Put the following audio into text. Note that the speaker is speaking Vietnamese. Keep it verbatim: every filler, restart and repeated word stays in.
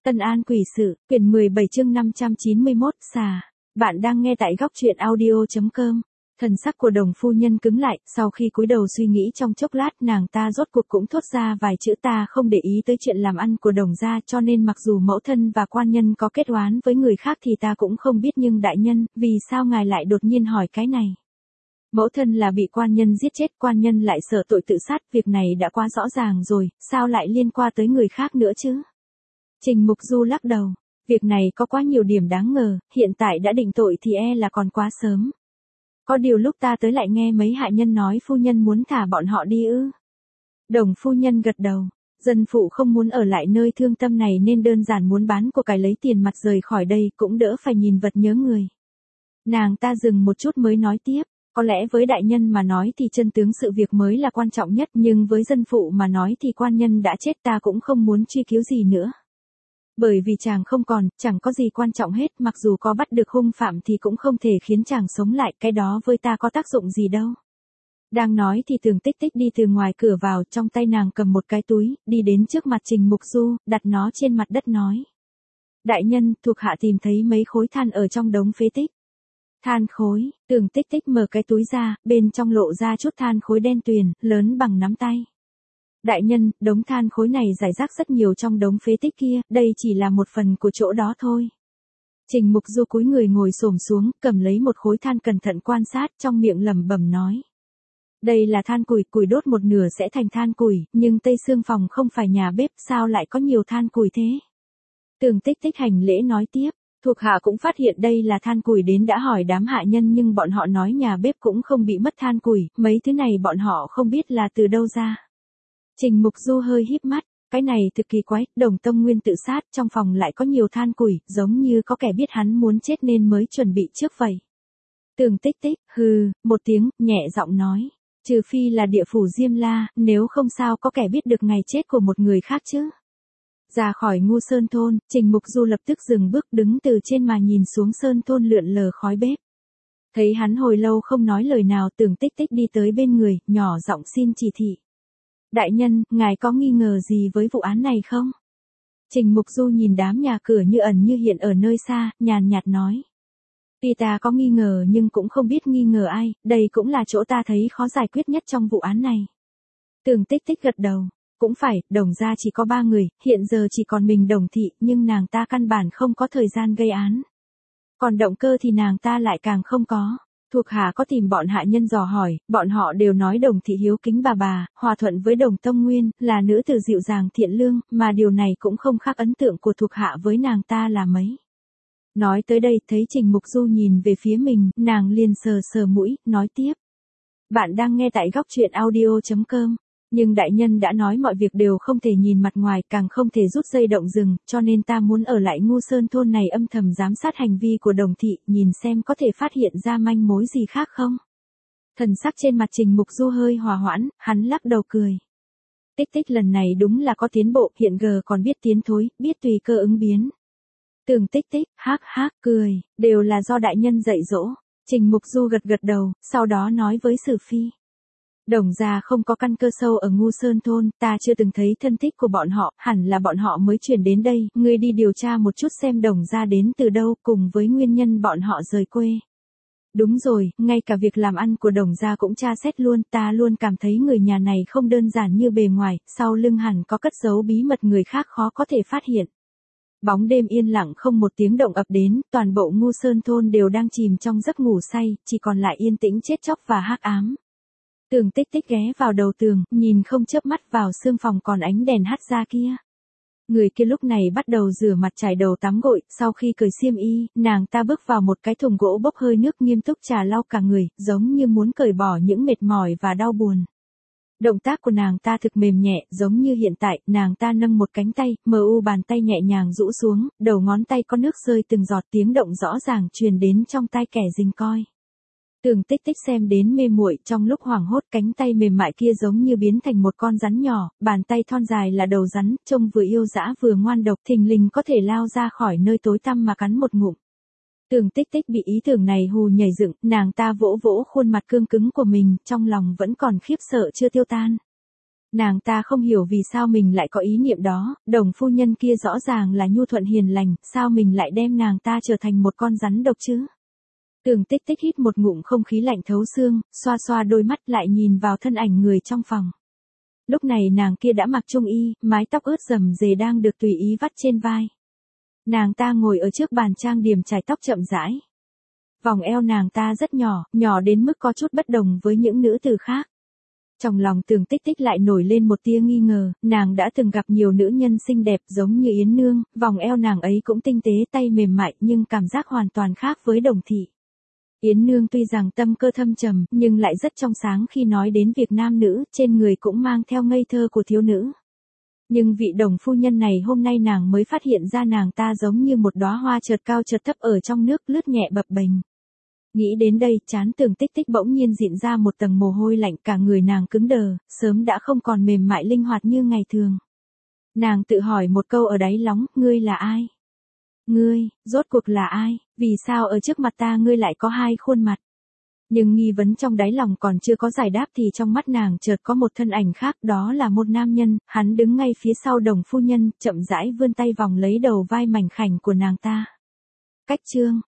Tân An quỷ sự, quyển mười bảy chương năm trăm chín mươi mốt, xà. Bạn đang nghe tại góc truyện audio.com. Thần sắc của Đồng phu nhân cứng lại, sau khi cúi đầu suy nghĩ trong chốc lát, nàng ta rốt cuộc cũng thốt ra vài chữ: ta không để ý tới chuyện làm ăn của Đồng gia, cho nên mặc dù mẫu thân và quan nhân có kết oán với người khác thì ta cũng không biết, nhưng đại nhân, vì sao ngài lại đột nhiên hỏi cái này? Mẫu thân là bị quan nhân giết chết, quan nhân lại sợ tội tự sát, việc này đã quá rõ ràng rồi, sao lại liên quan tới người khác nữa chứ? Trình Mục Du lắc đầu, việc này có quá nhiều điểm đáng ngờ, hiện tại đã định tội thì e là còn quá sớm. Có điều lúc ta tới lại nghe mấy hạ nhân nói phu nhân muốn thả bọn họ đi ư? Đồng phu nhân gật đầu, dân phụ không muốn ở lại nơi thương tâm này nên đơn giản muốn bán của cải lấy tiền mặt rời khỏi đây, cũng đỡ phải nhìn vật nhớ người. Nàng ta dừng một chút mới nói tiếp, có lẽ với đại nhân mà nói thì chân tướng sự việc mới là quan trọng nhất, nhưng với dân phụ mà nói thì quan nhân đã chết, ta cũng không muốn truy cứu gì nữa. Bởi vì chàng không còn, chẳng có gì quan trọng hết, mặc dù có bắt được hung phạm thì cũng không thể khiến chàng sống lại, cái đó với ta có tác dụng gì đâu. Đang nói thì Tường Tích Tích đi từ ngoài cửa vào, trong tay nàng cầm một cái túi, đi đến trước mặt Trình Mục Du, đặt nó trên mặt đất nói. Đại nhân, thuộc hạ tìm thấy mấy khối than ở trong đống phế tích. Than khối, Tường Tích Tích mở cái túi ra, bên trong lộ ra chút than khối đen tuyền, lớn bằng nắm tay. Đại nhân, đống than khối này rải rác rất nhiều trong đống phế tích kia, đây chỉ là một phần của chỗ đó thôi. Trình Mục Du cúi người ngồi xổm xuống, cầm lấy một khối than cẩn thận quan sát, trong miệng lẩm bẩm nói. Đây là than củi, củi đốt một nửa sẽ thành than củi, nhưng Tây Sương phòng không phải nhà bếp, sao lại có nhiều than củi thế? Tường Tích Tích hành lễ nói tiếp, thuộc hạ cũng phát hiện đây là than củi, đến đã hỏi đám hạ nhân nhưng bọn họ nói nhà bếp cũng không bị mất than củi, mấy thứ này bọn họ không biết là từ đâu ra. Trình Mục Du hơi híp mắt, cái này thực kỳ quái, Đồng Tông Nguyên tự sát, trong phòng lại có nhiều than củi, giống như có kẻ biết hắn muốn chết nên mới chuẩn bị trước vậy. Tường Tích Tích, hừ, một tiếng, nhẹ giọng nói, trừ phi là địa phủ Diêm La, nếu không sao có kẻ biết được ngày chết của một người khác chứ. Ra khỏi Ngu Sơn thôn, Trình Mục Du lập tức dừng bước, đứng từ trên mà nhìn xuống sơn thôn lượn lờ khói bếp. Thấy hắn hồi lâu không nói lời nào, Tường Tích Tích đi tới bên người, nhỏ giọng xin chỉ thị. Đại nhân, ngài có nghi ngờ gì với vụ án này không? Trình Mục Du nhìn đám nhà cửa như ẩn như hiện ở nơi xa, nhàn nhạt nói. Tuy ta có nghi ngờ nhưng cũng không biết nghi ngờ ai, đây cũng là chỗ ta thấy khó giải quyết nhất trong vụ án này. Tường Tích Tích gật đầu. Cũng phải, Đồng gia chỉ có ba người, hiện giờ chỉ còn mình Đồng thị, nhưng nàng ta căn bản không có thời gian gây án. Còn động cơ thì nàng ta lại càng không có. Thuộc hạ có tìm bọn hạ nhân dò hỏi, bọn họ đều nói Đồng thị hiếu kính bà bà, hòa thuận với Đồng Tông Nguyên, là nữ tử dịu dàng thiện lương, mà điều này cũng không khác ấn tượng của thuộc hạ với nàng ta là mấy. Nói tới đây, thấy Trình Mục Du nhìn về phía mình, nàng liền sờ sờ mũi, nói tiếp. Bạn đang nghe tại góc truyện audio.com. Nhưng đại nhân đã nói mọi việc đều không thể nhìn mặt ngoài, càng không thể rút dây động rừng, cho nên ta muốn ở lại Ngu Sơn thôn này âm thầm giám sát hành vi của Đồng thị, nhìn xem có thể phát hiện ra manh mối gì khác không. Thần sắc trên mặt Trình Mục Du hơi hòa hoãn, hắn lắc đầu cười. Tích Tích lần này đúng là có tiến bộ, hiện giờ còn biết tiến thối, biết tùy cơ ứng biến. Tường Tích Tích, hác hác, cười, đều là do đại nhân dạy dỗ. Trình Mục Du gật gật đầu, sau đó nói với Sử Phi. Đồng gia không có căn cơ sâu ở Ngu Sơn thôn, ta chưa từng thấy thân thích của bọn họ, hẳn là bọn họ mới chuyển đến đây, ngươi đi điều tra một chút xem Đồng gia đến từ đâu, cùng với nguyên nhân bọn họ rời quê. Đúng rồi, ngay cả việc làm ăn của Đồng gia cũng tra xét luôn, ta luôn cảm thấy người nhà này không đơn giản như bề ngoài, sau lưng hẳn có cất giấu bí mật người khác khó có thể phát hiện. Bóng đêm yên lặng không một tiếng động ập đến, toàn bộ Ngu Sơn thôn đều đang chìm trong giấc ngủ say, chỉ còn lại yên tĩnh chết chóc và hắc ám. Tường Tích Tích ghé vào đầu tường, nhìn không chớp mắt vào sương phòng còn ánh đèn hắt ra kia. Người kia lúc này bắt đầu rửa mặt chải đầu tắm gội, sau khi cởi xiêm y, nàng ta bước vào một cái thùng gỗ bốc hơi nước, nghiêm túc trà lau cả người, giống như muốn cởi bỏ những mệt mỏi và đau buồn. Động tác của nàng ta thực mềm nhẹ, giống như hiện tại, nàng ta nâng một cánh tay, mờ u bàn tay nhẹ nhàng rũ xuống, đầu ngón tay có nước rơi từng giọt, tiếng động rõ ràng truyền đến trong tai kẻ rình coi. Tường Tích Tích xem đến mê muội, trong lúc hoảng hốt cánh tay mềm mại kia giống như biến thành một con rắn nhỏ, bàn tay thon dài là đầu rắn, trông vừa yêu dã vừa ngoan độc, thình lình có thể lao ra khỏi nơi tối tăm mà cắn một ngụm. Tường Tích Tích bị ý tưởng này hù nhảy dựng, nàng ta vỗ vỗ khuôn mặt cương cứng của mình, trong lòng vẫn còn khiếp sợ chưa tiêu tan. Nàng ta không hiểu vì sao mình lại có ý niệm đó, Đồng phu nhân kia rõ ràng là nhu thuận hiền lành, sao mình lại đem nàng ta trở thành một con rắn độc chứ? Tưởng Tích Tích hít một ngụm không khí lạnh thấu xương, xoa xoa đôi mắt lại nhìn vào thân ảnh người trong phòng. Lúc này nàng kia đã mặc trung y, mái tóc ướt rầm rề đang được tùy ý vắt trên vai. Nàng ta ngồi ở trước bàn trang điểm chải tóc chậm rãi. Vòng eo nàng ta rất nhỏ, nhỏ đến mức có chút bất đồng với những nữ tử khác. Trong lòng Tưởng Tích Tích lại nổi lên một tia nghi ngờ, nàng đã từng gặp nhiều nữ nhân xinh đẹp giống như Yến Nương, vòng eo nàng ấy cũng tinh tế tay mềm mại nhưng cảm giác hoàn toàn khác với Đồng thị. Yến Nương tuy rằng tâm cơ thâm trầm, nhưng lại rất trong sáng khi nói đến việc nam nữ, trên người cũng mang theo ngây thơ của thiếu nữ. Nhưng vị Đồng phu nhân này hôm nay nàng mới phát hiện ra nàng ta giống như một đóa hoa chợt cao chợt thấp ở trong nước lướt nhẹ bập bềnh. Nghĩ đến đây, trán Tưởng Tích Tích bỗng nhiên dịn ra một tầng mồ hôi lạnh, cả người nàng cứng đờ, sớm đã không còn mềm mại linh hoạt như ngày thường. Nàng tự hỏi một câu ở đáy lòng, ngươi là ai? Ngươi, rốt cuộc là ai? Vì sao ở trước mặt ta ngươi lại có hai khuôn mặt? Nhưng nghi vấn trong đáy lòng còn chưa có giải đáp thì trong mắt nàng chợt có một thân ảnh khác, đó là một nam nhân, hắn đứng ngay phía sau Đồng phu nhân, chậm rãi vươn tay vòng lấy đầu vai mảnh khảnh của nàng ta. Cách chương